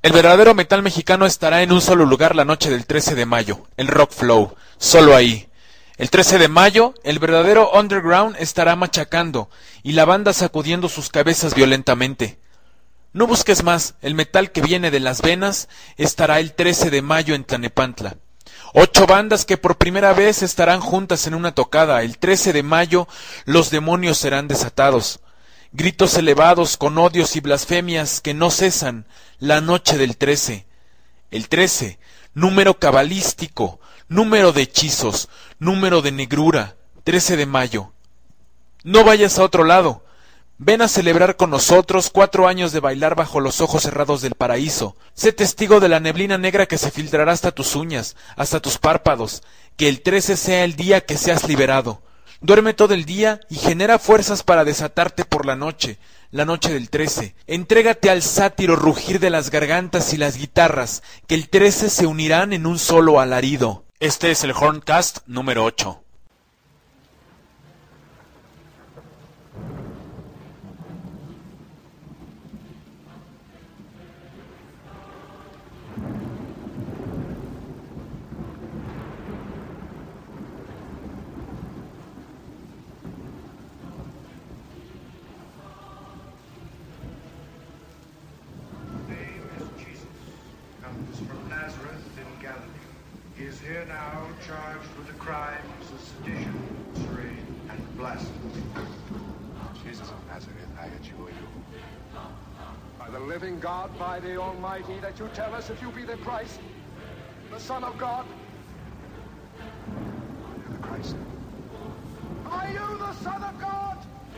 El verdadero metal mexicano estará en un solo lugar la noche del 13 de mayo, el Rock Flow, solo ahí. El 13 de mayo, el verdadero underground estará machacando y la banda sacudiendo sus cabezas violentamente. No busques más, el metal que viene de las venas estará el 13 de mayo en Tlanepantla. 8 bandas que por primera vez estarán juntas en una tocada. El 13 de mayo los demonios serán desatados. Gritos elevados con odios y blasfemias que no cesan la noche del 13. El 13, número cabalístico, número de hechizos, número de negrura, 13 de mayo. No vayas a otro lado. Ven a celebrar con nosotros 4 años de bailar bajo los ojos cerrados del paraíso. Sé testigo de la neblina negra que se filtrará hasta tus uñas, hasta tus párpados. Que el 13 sea el día que seas liberado. Duerme todo el día y genera fuerzas para desatarte por la noche del 13. Entrégate al sátiro rugir de las gargantas y las guitarras, que el 13 se unirán en un solo alarido. Este es el Horncast número 8. Here now charged with the crimes of sedition, injury, and blasphemy. Jesus of Nazareth, I adjure you. By the living God, by the Almighty, that you tell us if you be the Christ, the Son of God. Are you the Christ? Are you the Son of God?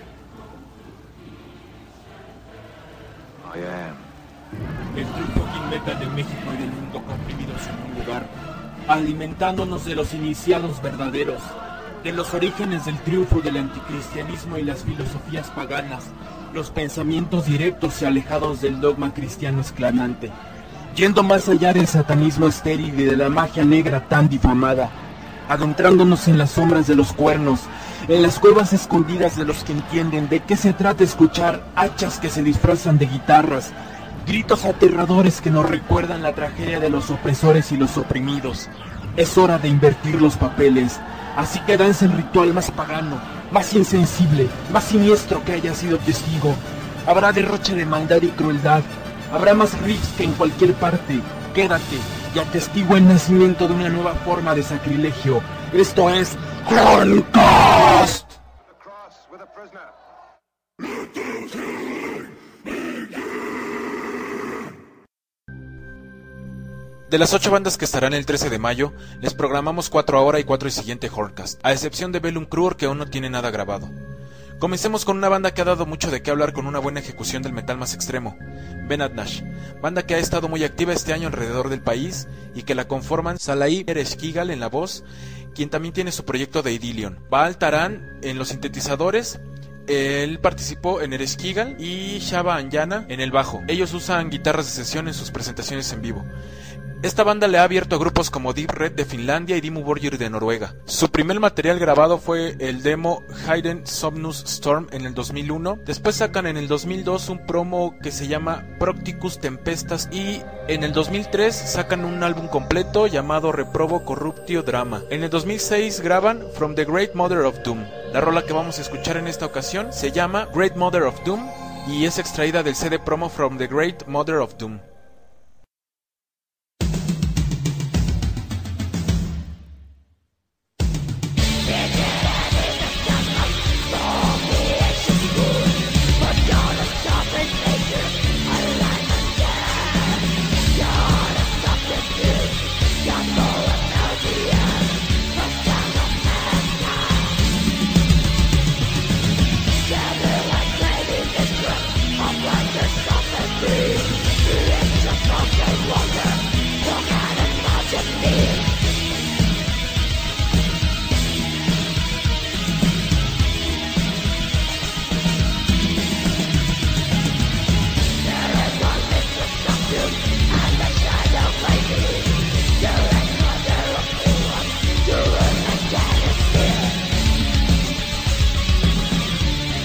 I am. El fucking metal de México y del mundo comprimidos en un lugar, alimentándonos de los iniciados verdaderos, de los orígenes del triunfo del anticristianismo y las filosofías paganas, los pensamientos directos y alejados del dogma cristiano esclavante, yendo más allá del satanismo estéril y de la magia negra tan difamada, adentrándonos en las sombras de los cuernos, en las cuevas escondidas de los que entienden de qué se trata escuchar hachas que se disfrazan de guitarras, gritos aterradores que nos recuerdan la tragedia de los opresores y los oprimidos. Es hora de invertir los papeles, así que danza el ritual más pagano, más insensible, más siniestro que haya sido testigo. Habrá derroche de maldad y crueldad, habrá más riffs que en cualquier parte. Quédate y atestigua el nacimiento de una nueva forma de sacrilegio. Esto es Horncast. De las 8 bandas que estarán el 13 de mayo, les programamos 4 ahora y 4 el siguiente Horncast, a excepción de Bellum Cruor, que aún no tiene nada grabado. Comencemos con una banda que ha dado mucho de qué hablar con una buena ejecución del metal más extremo, Benad Nash, banda que ha estado muy activa este año alrededor del país y que la conforman Salai Ereshkigal en la voz, quien también tiene su proyecto de Idilion, Baal Taran en los sintetizadores. Él participó en Ereshkigal y Shaba Anyana en el bajo. Ellos usan guitarras de sesión en sus presentaciones en vivo. Esta banda le ha abierto a grupos como Deep Red de Finlandia y Dimmu Borgir de Noruega. Su primer material grabado fue el demo Hidden Somnus Storm en el 2001. Después sacan en el 2002 un promo que se llama Procticus Tempestas y en el 2003 sacan un álbum completo llamado Reprobo Corruptio Drama. En el 2006 graban From the Great Mother of Doom. La rola que vamos a escuchar en esta ocasión se llama Great Mother of Doom y es extraída del CD promo From the Great Mother of Doom.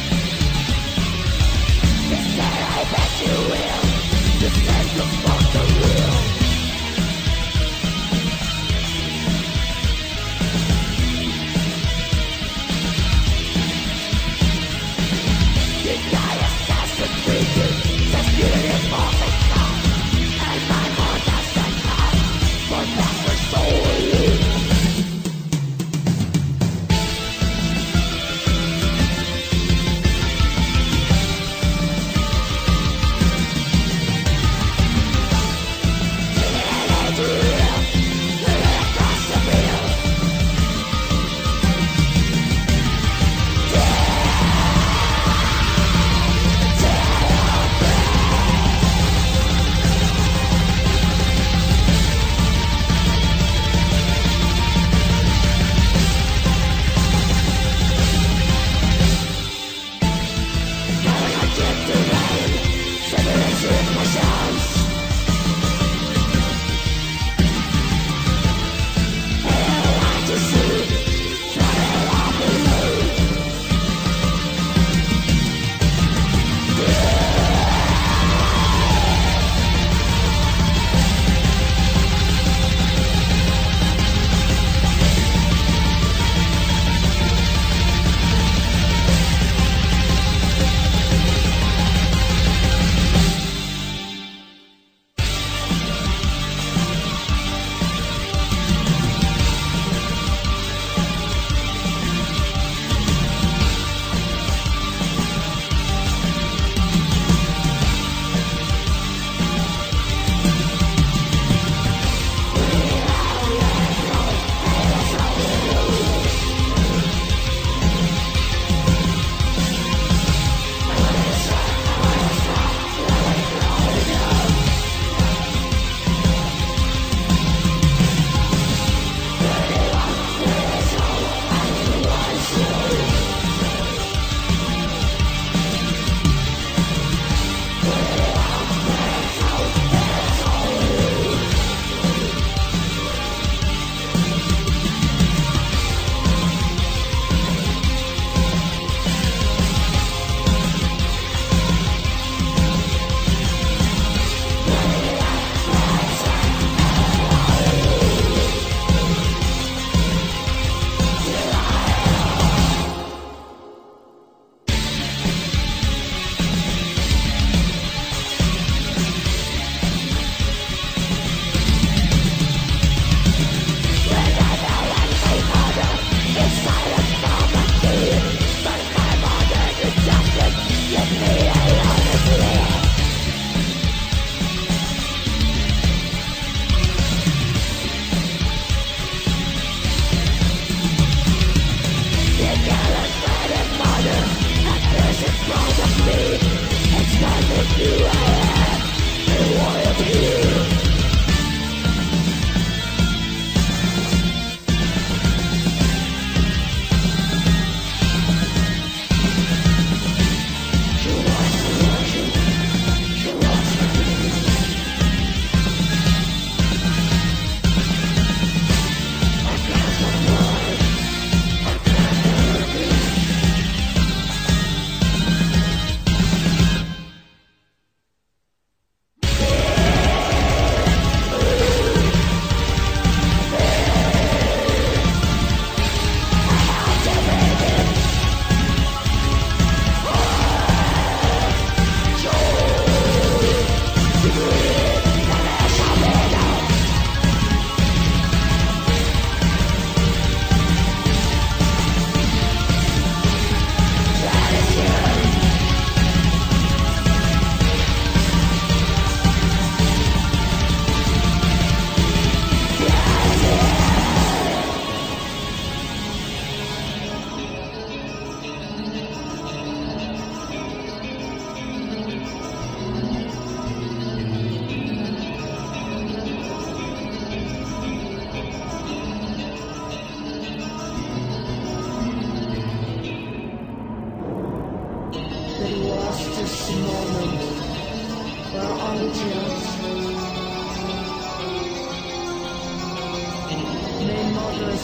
Defend your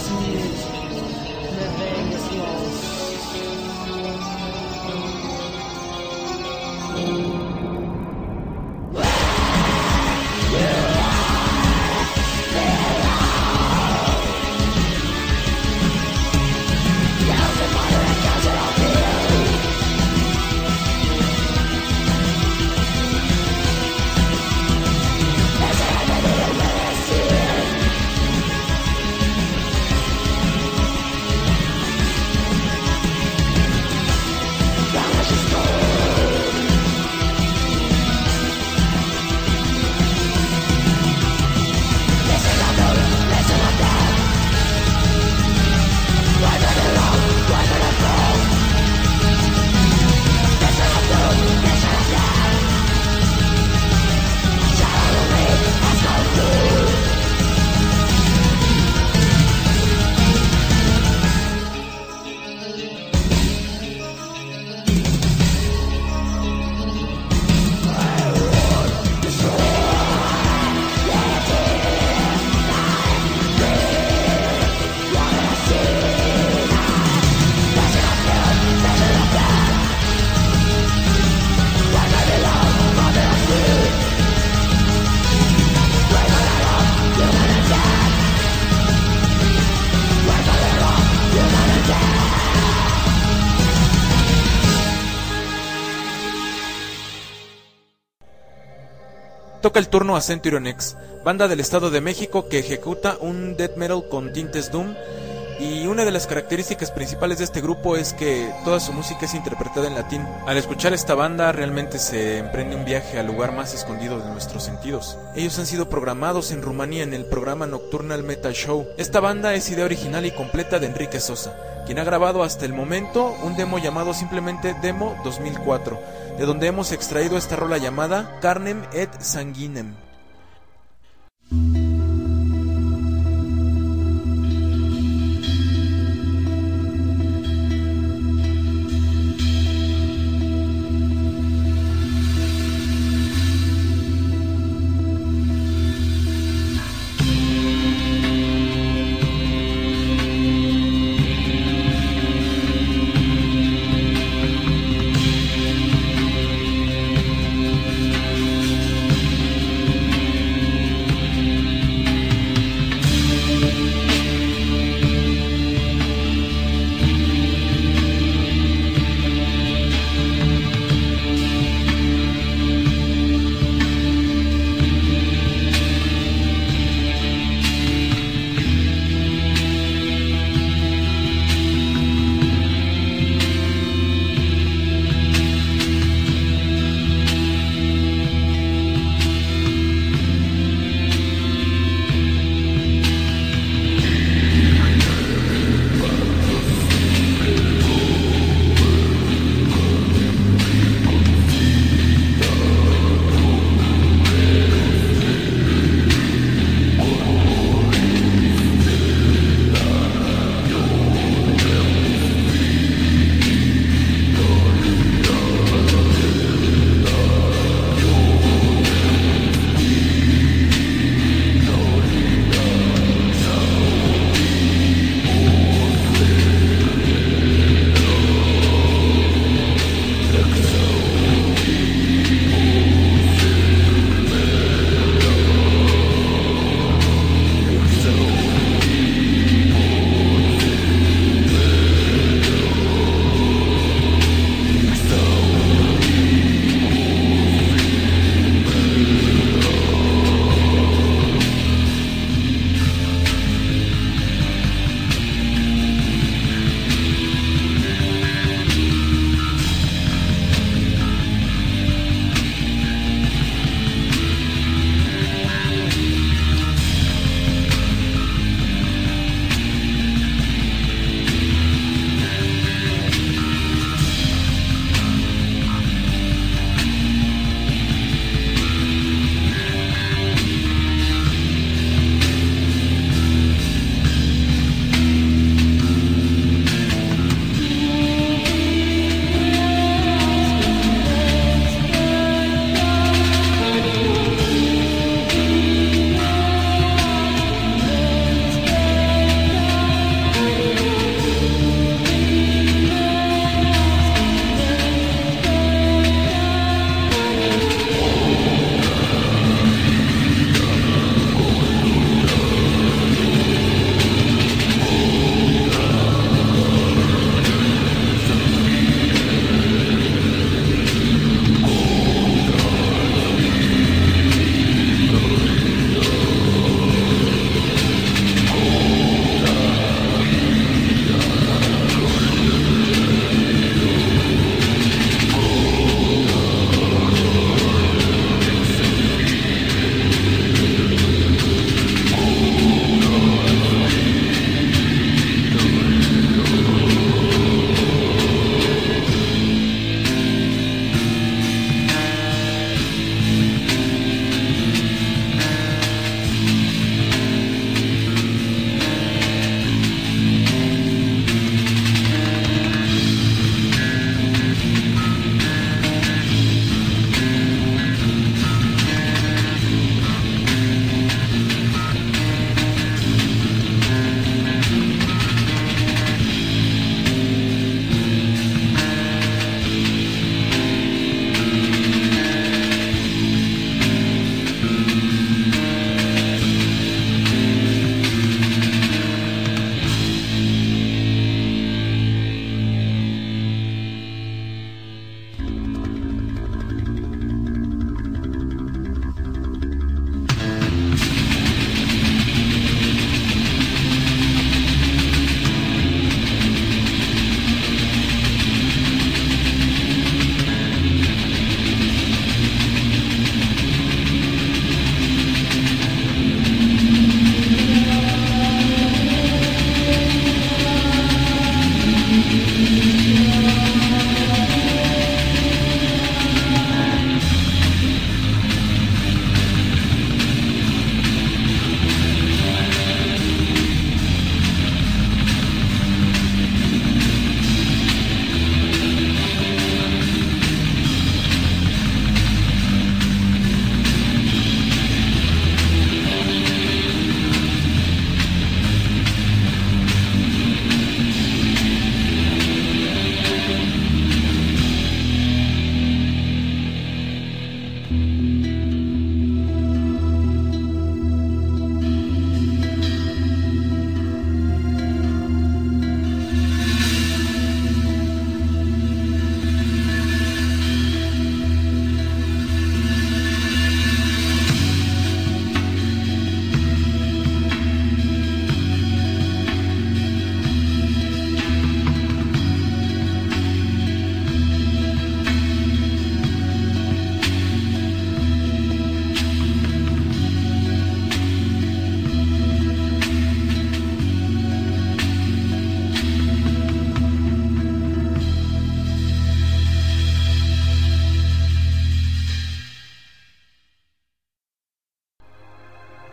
Toca el turno a Centurion X, banda del Estado de México que ejecuta un death metal con tintes doom, y una de las características principales de este grupo es que toda su música es interpretada en latín. Al escuchar esta banda realmente se emprende un viaje al lugar más escondido de nuestros sentidos. Ellos han sido programados en Rumanía en el programa Nocturnal Metal Show. Esta banda es idea original y completa de Enrique Sosa, quien ha grabado hasta el momento un demo llamado simplemente Demo 2004, de donde hemos extraído esta rola llamada Carnem et Sanguinem.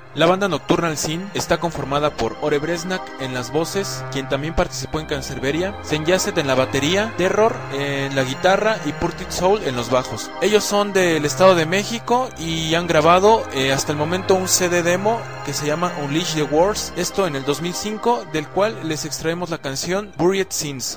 La banda Nocturnal Sin está conformada por Ore Bresnak en las voces, quien también participó en Cancerberia, Zen Yasset en la batería, Terror en la guitarra y Purtit Soul en los bajos. Ellos son del Estado de México y han grabado hasta el momento un CD demo que se llama Unleash the Wars, esto en el 2005, del cual les extraemos la canción Buried Sins.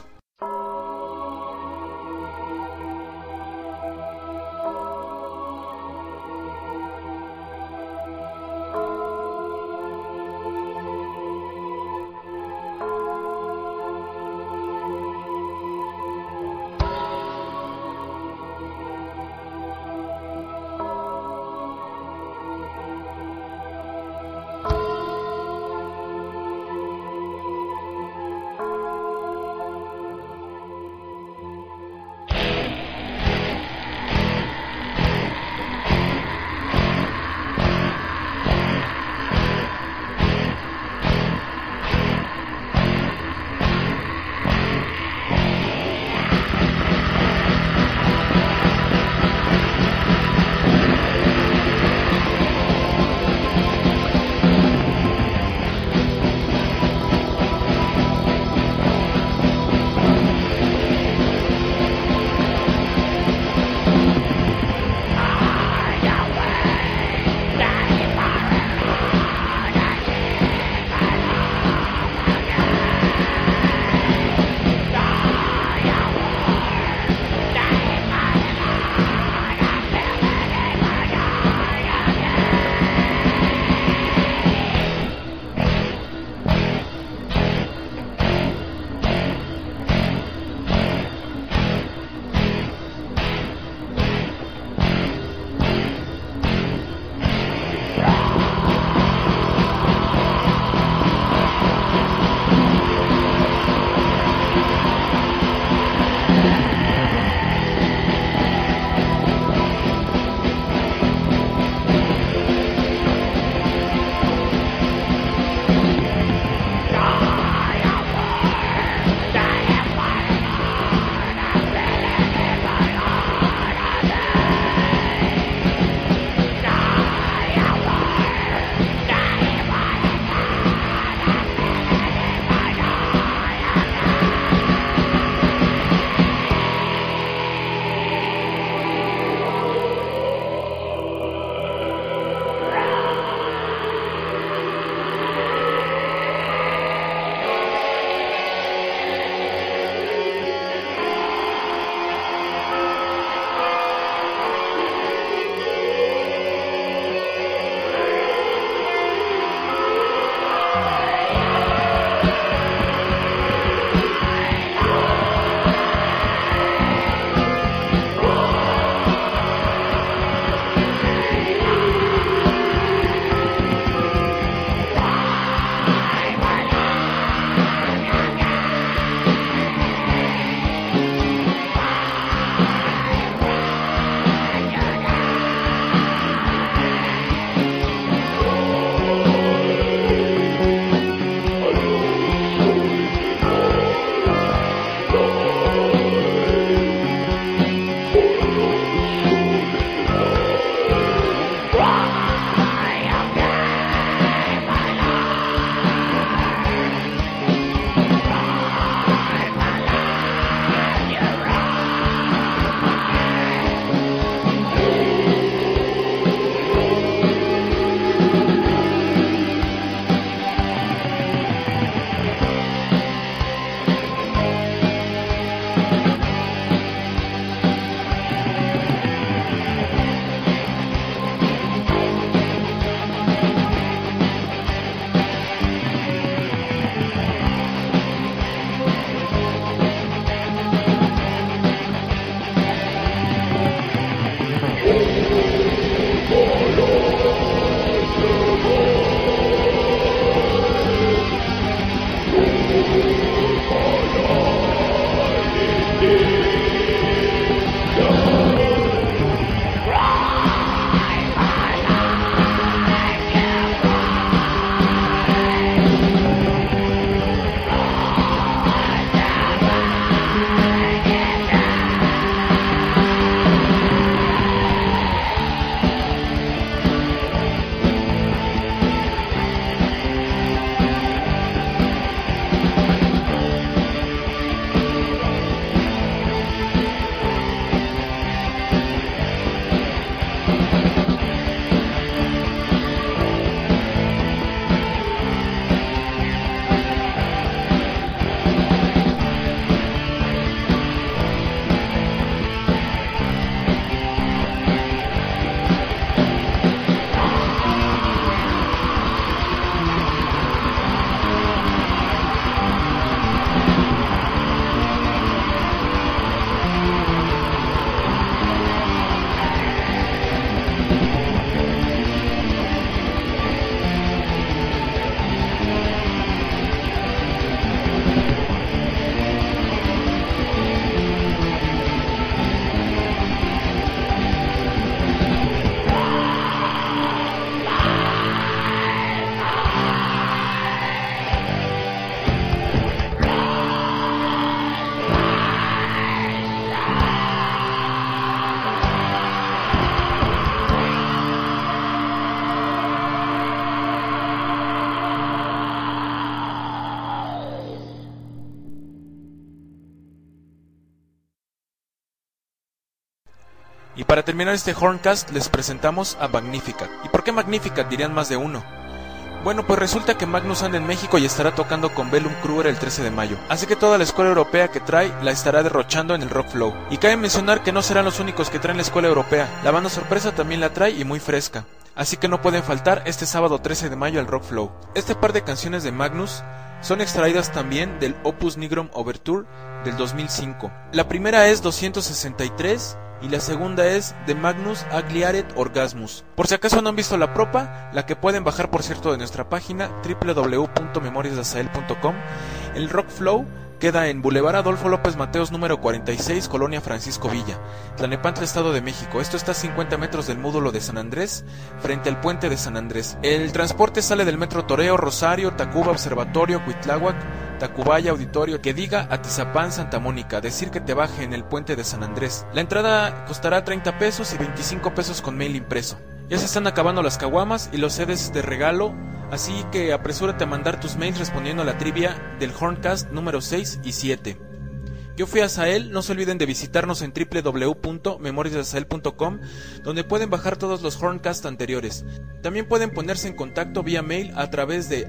Y para terminar este Horncast les presentamos a Magnificat. ¿Y por qué Magnificat? Dirían más de uno. Bueno, pues resulta que Magnus anda en México y estará tocando con Bellum Kruger el 13 de mayo. Así que toda la escuela europea que trae la estará derrochando en el Rock Flow. Y cabe mencionar que no serán los únicos que traen la escuela europea. La banda sorpresa también la trae y muy fresca. Así que no pueden faltar este sábado 13 de mayo al Rock Flow. Este par de canciones de Magnus son extraídas también del Opus Nigrum Overture del 2005. La primera es 263 y la segunda es de Magnus Agliaret Orgasmus. Por si acaso no han visto la propa, la que pueden bajar por cierto de nuestra página www.memoriasdeazael.com. El Rock Flow queda en Boulevard Adolfo López Mateos número 46, Colonia Francisco Villa, Tlalnepantla, Estado de México. Esto está a 50 metros del módulo de San Andrés, frente al puente de San Andrés. El transporte sale del Metro Toreo, Rosario, Tacuba, Observatorio, Cuitláhuac, Tacubaya, Auditorio, que diga Atizapán, Santa Mónica, decir que te baje en el puente de San Andrés. La entrada costará 30 pesos y 25 pesos con mail impreso. Ya se están acabando las caguamas y los CDs de regalo, así que apresúrate a mandar tus mails respondiendo a la trivia del Horncast número 6 y 7. Yo fui a Azael, no se olviden de visitarnos en www.memoriasdeazael.com, donde pueden bajar todos los Horncast anteriores. También pueden ponerse en contacto vía mail a través de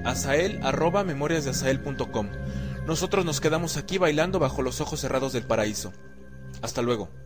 azael@memoriasdeazael.com. Nosotros nos quedamos aquí bailando bajo los ojos cerrados del paraíso. Hasta luego.